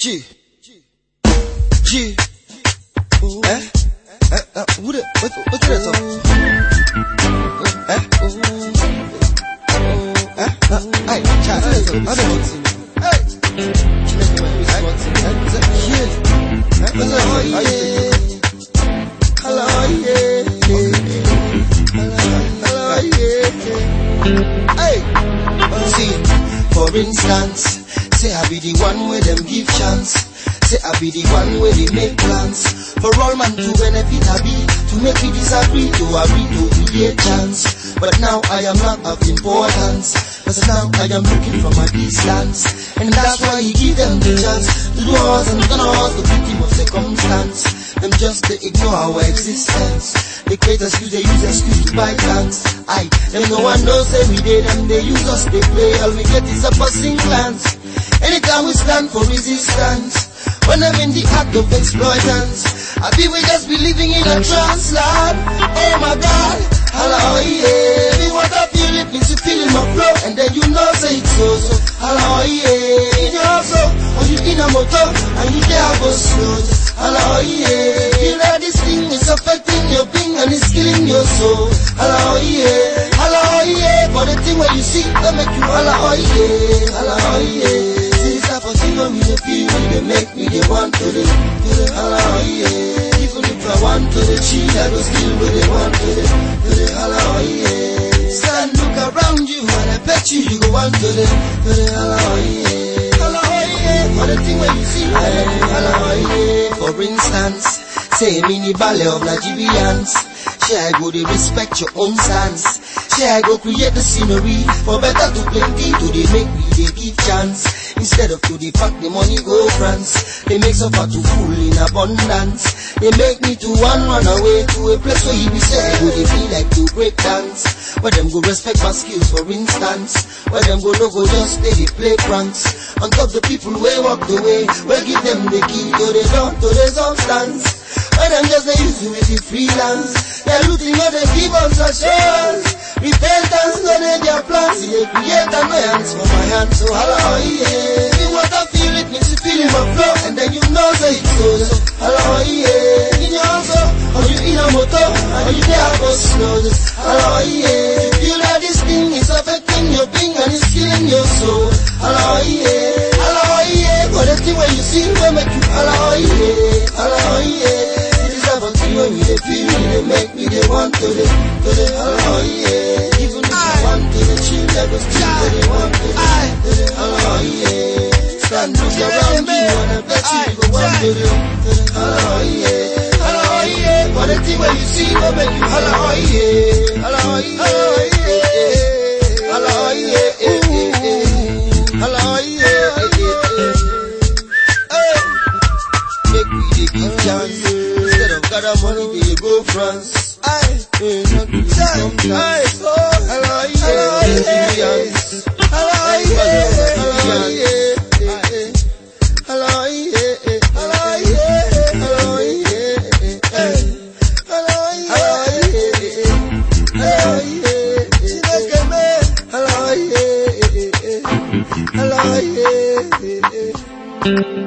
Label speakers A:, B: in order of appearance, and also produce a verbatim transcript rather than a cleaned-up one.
A: G. G. Eh? Eh? Uh, what it, what, what did I talk to? Eh? Eh? Uh, hey, chat, I don't know. Hey! Hello, yeah. Hello, yeah. Hello, yeah. Hey! See, for instance, say I be the one where them give chance. Say I be the one where they make plans. For all man to benefit I be, to make me disagree, to agree to be a chance. But now I am not of importance, cause now I am looking from a distance. And that's why he give them the chance to do us and turn us the victim of circumstance. Them just they ignore our existence. They create excuse, they use excuse to buy chance. Aye, them no one knows every day, them they use us, they play. All we get is a passing glance. Anytime we stand for resistance, when I'm in the act of exploitance, I be we just be living in a trance land. Oh my God, hello yeah. Me what I feel, it means you feel in my flow, and then you know say it's so so. Hello yeah. In your house, or you in a motor, and you there go slow. Hello yeah. Feel that this thing is affecting your being and it's killing your soul. Hello yeah. Hello yeah. For the thing where you see, that make you hello yeah. Hello yeah. When me the feel, they make me the one to the, to the hello, yeah. Even if I want to the cheat, I go still with the one to the, to the hello, yeah. Stand, look around you, and I bet you, you go on to the, to the hello, yeah. Hello, yeah. For the thing where you see, hello, yeah. For instance, say mini ballet of Nigerians. Share I go they respect your own stance. Share I go create the scenery for better to plenty, to they make me they give chance. Instead of to the pack the money go France, they make suffer to full in abundance. They make me to one run away to a place where he be say go they feel like to break dance. Where them go respect my skills for instance. Where them go no go just stay they play pranks. On top the people way walk the way, where give them the key to the door to the substance. Where them just they use you with the freelance. They're looting all they give us assurance. Repentance, no need their plans. They create annoyance for my hands. So hello, yeah. See what I feel, it means you feel in my flow. And then you know say it's so, so hello, yeah. In your house, or you in a motor, and you there go slow. Just hello, yeah. Feel that this thing is affecting your being and it's killing your soul. Hello, yeah. Hello, yeah. For the thing when you see, will make you hello, yeah. Hello, yeah. When we they feel me, they make me they want to the, to the hello, yeah. Even if you want to the chill, they go still where they want to the, to the hello, yeah. Stand look around you and I bet you you go want to the, to the hello, yeah. Hello, yeah. For the thing when you see, will make you hello, yeah. Hello, yeah. Hello, yeah. Hello, yeah. Make me they give chance. Got a money, there you go, France. Aye, eh, not to sometimes. Aye, oh, hello, yeah, hello, yeah, hello, yeah, hello, yeah, hello, yeah, hello, yeah, hello, yeah, hello, yeah, she like a man, hello, yeah, hello, yeah.